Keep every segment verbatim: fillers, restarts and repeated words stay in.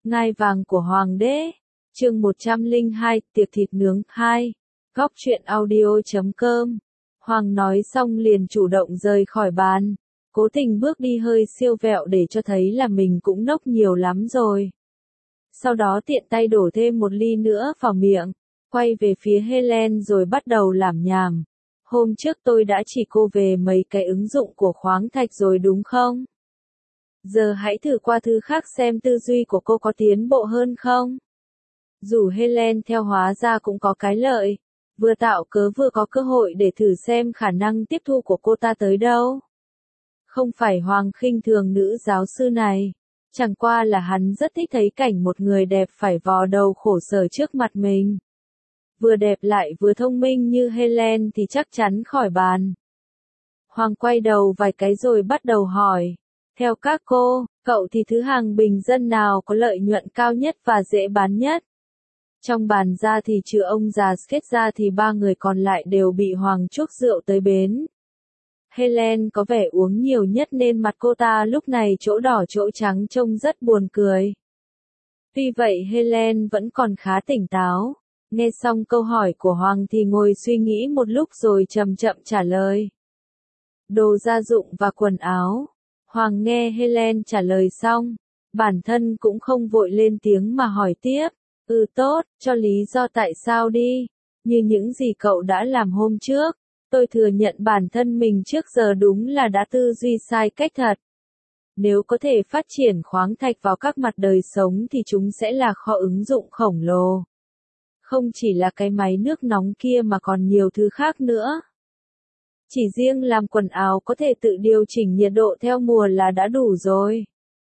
Ngai vàng của Hoàng đế. Chương một trăm lẻ hai, tiệc thịt nướng hai. Góc truyện audio chấm com. Hoàng nói xong liền chủ động rời khỏi bàn, cố tình bước đi hơi siêu vẹo để cho thấy là mình cũng nốc nhiều lắm rồi. Sau đó tiện tay đổ thêm một ly nữa vào miệng, quay về phía Helen rồi bắt đầu làm nhảm. Hôm trước tôi đã chỉ cô về mấy cái ứng dụng của khoáng thạch rồi đúng không? Giờ hãy thử qua thứ khác xem tư duy của cô có tiến bộ hơn không? Rủ Helen theo hóa ra cũng có cái lợi, vừa tạo cớ vừa có cơ hội để thử xem khả năng tiếp thu của cô ta tới đâu. Không phải Hoàng khinh thường nữ giáo sư này, chẳng qua là hắn rất thích thấy cảnh một người đẹp phải vò đầu khổ sở trước mặt mình. Vừa đẹp lại vừa thông minh như Helen thì chắc chắn khỏi bàn. Hoàng quay đầu vài cái rồi bắt đầu hỏi, theo các cô, cậu thì thứ hàng bình dân nào có lợi nhuận cao nhất và dễ bán nhất? Trong bàn ra thì trừ ông già Skate ra thì ba người còn lại đều bị Hoàng chuốc rượu tới bến. Helen có vẻ uống nhiều nhất nên mặt cô ta lúc này chỗ đỏ chỗ trắng trông rất buồn cười. Tuy vậy Helen vẫn còn khá tỉnh táo. Nghe xong câu hỏi của Hoàng thì ngồi suy nghĩ một lúc rồi chậm chậm trả lời. Đồ gia dụng và quần áo. Hoàng nghe Helen trả lời xong, bản thân cũng không vội lên tiếng mà hỏi tiếp. Ừ tốt, cho lý do tại sao đi. Như những gì cậu đã làm hôm trước, tôi thừa nhận bản thân mình trước giờ đúng là đã tư duy sai cách thật. Nếu có thể phát triển khoáng thạch vào các mặt đời sống thì chúng sẽ là kho ứng dụng khổng lồ. Không chỉ là cái máy nước nóng kia mà còn nhiều thứ khác nữa. Chỉ riêng làm quần áo có thể tự điều chỉnh nhiệt độ theo mùa là đã đủ rồi.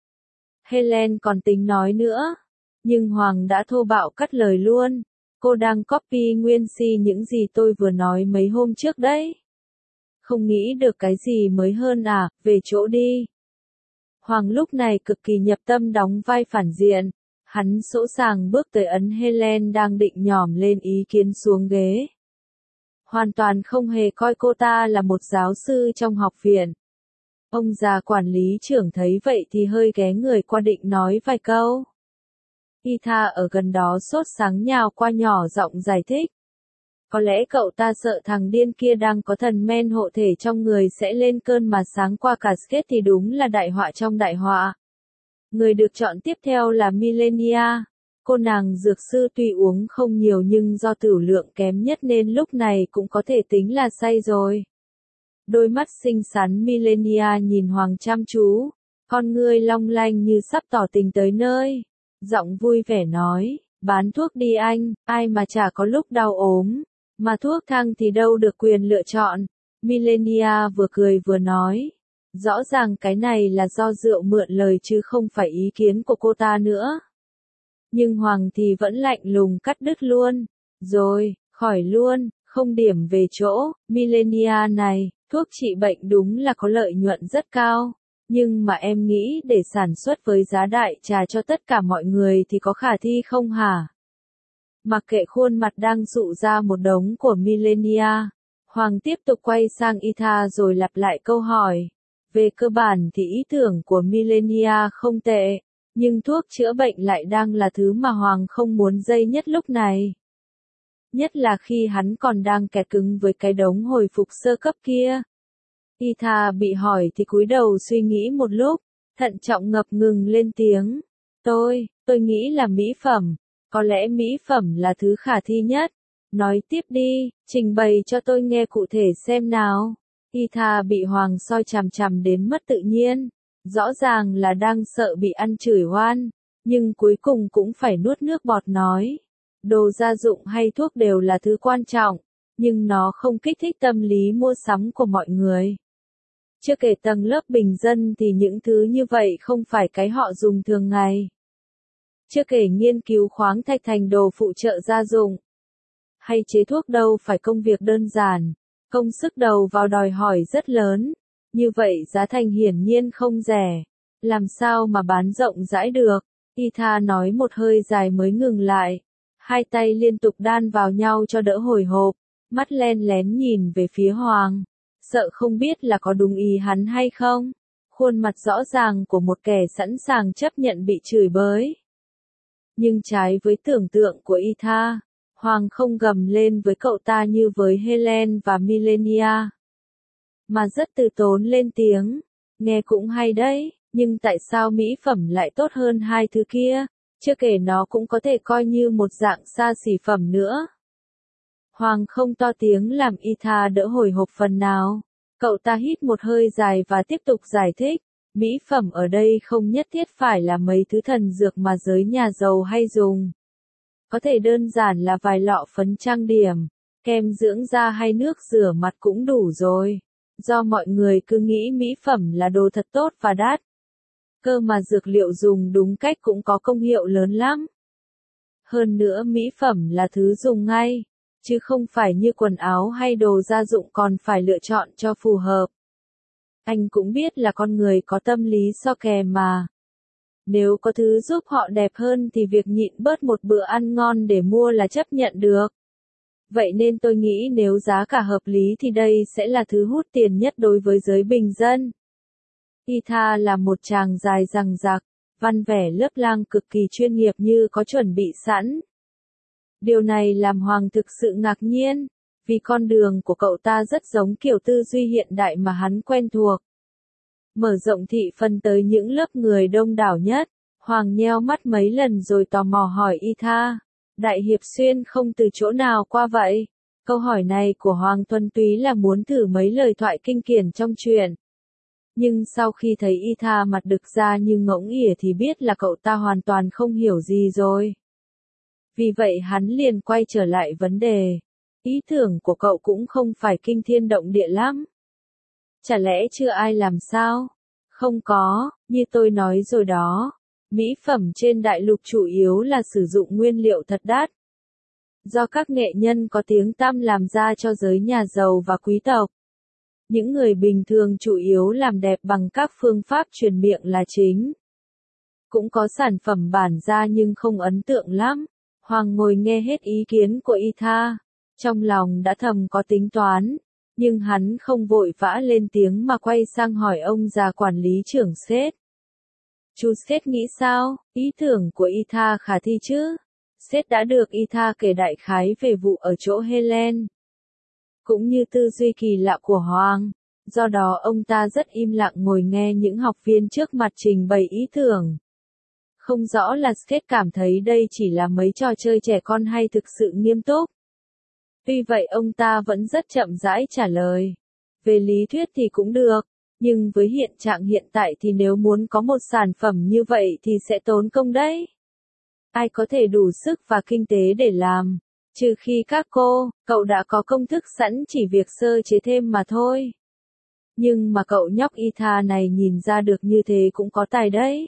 Helen còn tính nói nữa, nhưng Hoàng đã thô bạo cắt lời luôn. Cô đang copy nguyên si những gì tôi vừa nói mấy hôm trước đấy. Không nghĩ được cái gì mới hơn à, về chỗ đi. Hoàng lúc này cực kỳ nhập tâm đóng vai phản diện. Hắn sỗ sàng bước tới ấn Helen đang định nhỏm lên ý kiến xuống ghế. Hoàn toàn không hề coi cô ta là một giáo sư trong học viện. Ông già quản lý trưởng thấy vậy thì hơi ghé người qua định nói vài câu. Etha ở gần đó sốt sáng nhào qua nhỏ giọng giải thích. Có lẽ cậu ta sợ thằng điên kia đang có thần men hộ thể trong người sẽ lên cơn mà sáng qua cả skate thì đúng là đại họa trong đại họa. Người được chọn tiếp theo là Millenia. Cô nàng dược sư tuy uống không nhiều nhưng do tửu lượng kém nhất nên lúc này cũng có thể tính là say rồi. Đôi mắt xinh xắn Millenia nhìn Hoàng chăm chú, con ngươi long lanh như sắp tỏ tình tới nơi. Giọng vui vẻ nói, bán thuốc đi anh, ai mà chả có lúc đau ốm, mà thuốc thang thì đâu được quyền lựa chọn. Millenia vừa cười vừa nói, rõ ràng cái này là do rượu mượn lời chứ không phải ý kiến của cô ta nữa. Nhưng Hoàng thì vẫn lạnh lùng cắt đứt luôn, rồi, khỏi luôn, không điểm về chỗ, Millenia này, thuốc trị bệnh đúng là có lợi nhuận rất cao. Nhưng mà em nghĩ để sản xuất với giá đại trà cho tất cả mọi người thì có khả thi không hả? Mặc kệ khuôn mặt đang sụ ra một đống của Millenia, Hoàng tiếp tục quay sang Etha rồi lặp lại câu hỏi. Về cơ bản thì ý tưởng của Millenia không tệ, nhưng thuốc chữa bệnh lại đang là thứ mà Hoàng không muốn dây nhất lúc này. Nhất là khi hắn còn đang kẹt cứng với cái đống hồi phục sơ cấp kia. Etha bị hỏi thì cúi đầu suy nghĩ một lúc, thận trọng ngập ngừng lên tiếng. Tôi, tôi nghĩ là mỹ phẩm, có lẽ mỹ phẩm là thứ khả thi nhất. Nói tiếp đi, trình bày cho tôi nghe cụ thể xem nào. Etha bị Hoàng soi chằm chằm đến mất tự nhiên, rõ ràng là đang sợ bị ăn chửi oan, nhưng cuối cùng cũng phải nuốt nước bọt nói. Đồ gia dụng hay thuốc đều là thứ quan trọng, nhưng nó không kích thích tâm lý mua sắm của mọi người. Chưa kể tầng lớp bình dân thì những thứ như vậy không phải cái họ dùng thường ngày. Chưa kể nghiên cứu khoáng thạch thành đồ phụ trợ gia dụng. Hay chế thuốc đâu phải công việc đơn giản, công sức đầu vào đòi hỏi rất lớn. Như vậy giá thành hiển nhiên không rẻ. Làm sao mà bán rộng rãi được? Etha nói một hơi dài mới ngừng lại. Hai tay liên tục đan vào nhau cho đỡ hồi hộp, mắt len lén nhìn về phía Hoàng. Sợ không biết là có đúng ý hắn hay không. Khuôn mặt rõ ràng của một kẻ sẵn sàng chấp nhận bị chửi bới. Nhưng trái với tưởng tượng của Ita, Hoàng không gầm lên với cậu ta như với Helen và Millenia, mà rất từ tốn lên tiếng, nghe cũng hay đấy, nhưng tại sao mỹ phẩm lại tốt hơn hai thứ kia, chưa kể nó cũng có thể coi như một dạng xa xỉ phẩm nữa. Hoàng không to tiếng làm Ita đỡ hồi hộp phần nào. Cậu ta hít một hơi dài và tiếp tục giải thích, mỹ phẩm ở đây không nhất thiết phải là mấy thứ thần dược mà giới nhà giàu hay dùng. Có thể đơn giản là vài lọ phấn trang điểm, kem dưỡng da hay nước rửa mặt cũng đủ rồi. Do mọi người cứ nghĩ mỹ phẩm là đồ thật tốt và đắt. Cơ mà dược liệu dùng đúng cách cũng có công hiệu lớn lắm. Hơn nữa mỹ phẩm là thứ dùng ngay, chứ không phải như quần áo hay đồ gia dụng còn phải lựa chọn cho phù hợp. Anh cũng biết là con người có tâm lý so kè mà. Nếu có thứ giúp họ đẹp hơn thì việc nhịn bớt một bữa ăn ngon để mua là chấp nhận được. Vậy nên tôi nghĩ nếu giá cả hợp lý thì đây sẽ là thứ hút tiền nhất đối với giới bình dân. Ita là một chàng dài rằng rạc, văn vẻ lớp lang cực kỳ chuyên nghiệp như có chuẩn bị sẵn. Điều này làm Hoàng thực sự ngạc nhiên, vì con đường của cậu ta rất giống kiểu tư duy hiện đại mà hắn quen thuộc. Mở rộng thị phần tới những lớp người đông đảo nhất, Hoàng nheo mắt mấy lần rồi tò mò hỏi Ita, Đại Hiệp Xuyên không từ chỗ nào qua vậy? Câu hỏi này của Hoàng thuần túy là muốn thử mấy lời thoại kinh điển trong truyện. Nhưng sau khi thấy Ita mặt đực ra như ngỗng ỉa thì biết là cậu ta hoàn toàn không hiểu gì rồi. Vì vậy hắn liền quay trở lại vấn đề. Ý tưởng của cậu cũng không phải kinh thiên động địa lắm. Chả lẽ chưa ai làm sao? Không có, như tôi nói rồi đó. Mỹ phẩm trên đại lục chủ yếu là sử dụng nguyên liệu thật đắt. Do các nghệ nhân có tiếng tăm làm ra cho giới nhà giàu và quý tộc. Những người bình thường chủ yếu làm đẹp bằng các phương pháp truyền miệng là chính. Cũng có sản phẩm bản ra nhưng không ấn tượng lắm. Hoàng ngồi nghe hết ý kiến của Ita, trong lòng đã thầm có tính toán, nhưng hắn không vội vã lên tiếng mà quay sang hỏi ông già quản lý trưởng Seth. Chú Seth nghĩ sao, ý tưởng của Ita khả thi chứ? Seth đã được Ita kể đại khái về vụ ở chỗ Helen, cũng như tư duy kỳ lạ của Hoàng, do đó ông ta rất im lặng ngồi nghe những học viên trước mặt trình bày ý tưởng. Không rõ là Seth cảm thấy đây chỉ là mấy trò chơi trẻ con hay thực sự nghiêm túc. Tuy vậy ông ta vẫn rất chậm rãi trả lời. Về lý thuyết thì cũng được, nhưng với hiện trạng hiện tại thì nếu muốn có một sản phẩm như vậy thì sẽ tốn công đấy. Ai có thể đủ sức và kinh tế để làm, trừ khi các cô, cậu đã có công thức sẵn chỉ việc sơ chế thêm mà thôi. Nhưng mà cậu nhóc Ita này nhìn ra được như thế cũng có tài đấy.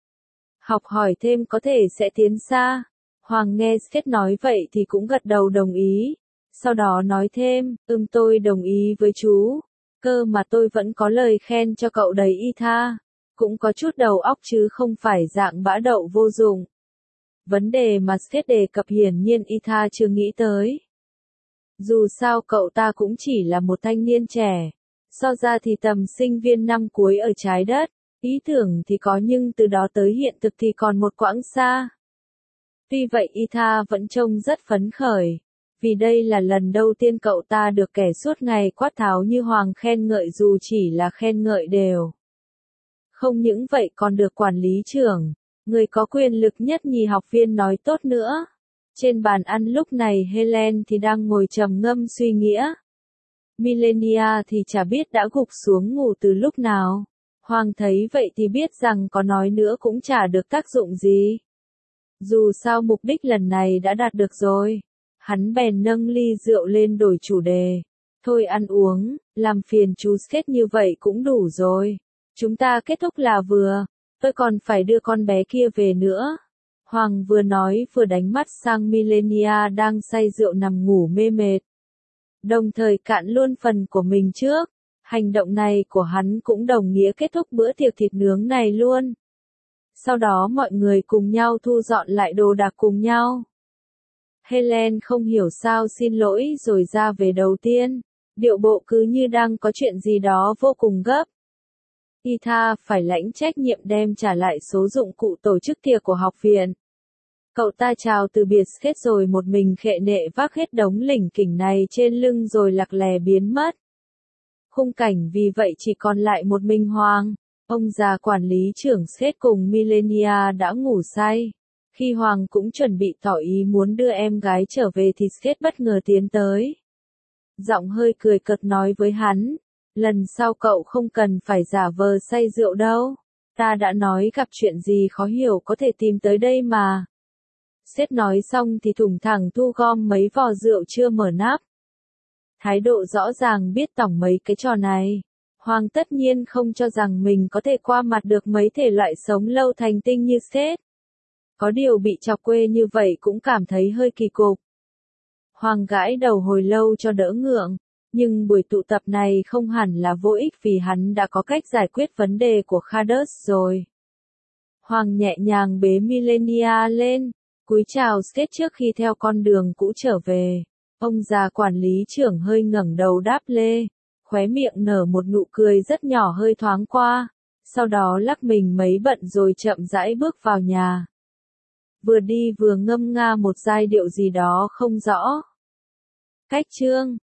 Học hỏi thêm có thể sẽ tiến xa. Hoàng nghe Seth nói vậy thì cũng gật đầu đồng ý. Sau đó nói thêm, ừm tôi đồng ý với chú. Cơ mà tôi vẫn có lời khen cho cậu đấy Ita. Cũng có chút đầu óc chứ không phải dạng bã đậu vô dụng. Vấn đề mà Seth đề cập hiển nhiên Ita chưa nghĩ tới. Dù sao cậu ta cũng chỉ là một thanh niên trẻ. So ra thì tầm sinh viên năm cuối ở trái đất. Ý tưởng thì có nhưng từ đó tới hiện thực thì còn một quãng xa. Tuy vậy Ita vẫn trông rất phấn khởi. Vì đây là lần đầu tiên cậu ta được kẻ suốt ngày quát tháo như Hoàng khen ngợi dù chỉ là khen ngợi đều. Không những vậy còn được quản lý trưởng, người có quyền lực nhất nhì học viên nói tốt nữa. Trên bàn ăn lúc này Helen thì đang ngồi trầm ngâm suy nghĩa. Millenia thì chả biết đã gục xuống ngủ từ lúc nào. Hoàng thấy vậy thì biết rằng có nói nữa cũng chả được tác dụng gì. Dù sao mục đích lần này đã đạt được rồi. Hắn bèn nâng ly rượu lên đổi chủ đề. Thôi ăn uống, làm phiền chú Seth như vậy cũng đủ rồi. Chúng ta kết thúc là vừa. Tôi còn phải đưa con bé kia về nữa. Hoàng vừa nói vừa đánh mắt sang Millenia đang say rượu nằm ngủ mê mệt. Đồng thời cạn luôn phần của mình trước. Hành động này của hắn cũng đồng nghĩa kết thúc bữa tiệc thịt nướng này luôn. Sau đó mọi người cùng nhau thu dọn lại đồ đạc cùng nhau. Helen không hiểu sao xin lỗi rồi ra về đầu tiên. Điệu bộ cứ như đang có chuyện gì đó vô cùng gấp. Ita phải lãnh trách nhiệm đem trả lại số dụng cụ tổ chức tiệc của học viện. Cậu ta chào từ biệt hết rồi một mình khệ nệ vác hết đống lỉnh kỉnh này trên lưng rồi lạc lè biến mất. Khung cảnh vì vậy chỉ còn lại một mình Hoàng. Ông già quản lý trưởng Skate cùng Millenia đã ngủ say. Khi Hoàng cũng chuẩn bị tỏ ý muốn đưa em gái trở về thì Skate bất ngờ tiến tới. Giọng hơi cười cợt nói với hắn, lần sau cậu không cần phải giả vờ say rượu đâu. Ta đã nói gặp chuyện gì khó hiểu có thể tìm tới đây mà. Skate nói xong thì thủng thẳng thu gom mấy vò rượu chưa mở nắp. Thái độ rõ ràng biết tỏng mấy cái trò này. Hoàng tất nhiên không cho rằng mình có thể qua mặt được mấy thể loại sống lâu thành tinh như Skate. Có điều bị chọc quê như vậy cũng cảm thấy hơi kỳ cục. Hoàng gãi đầu hồi lâu cho đỡ ngượng, nhưng buổi tụ tập này không hẳn là vô ích vì hắn đã có cách giải quyết vấn đề của Khadus rồi. Hoàng nhẹ nhàng bế Millenia lên, cúi chào Skate trước khi theo con đường cũ trở về. Ông già quản lý trưởng hơi ngẩng đầu đáp lê, khóe miệng nở một nụ cười rất nhỏ hơi thoáng qua, sau đó lắc mình mấy bận rồi chậm rãi bước vào nhà. Vừa đi vừa ngâm nga một giai điệu gì đó không rõ. Cách chương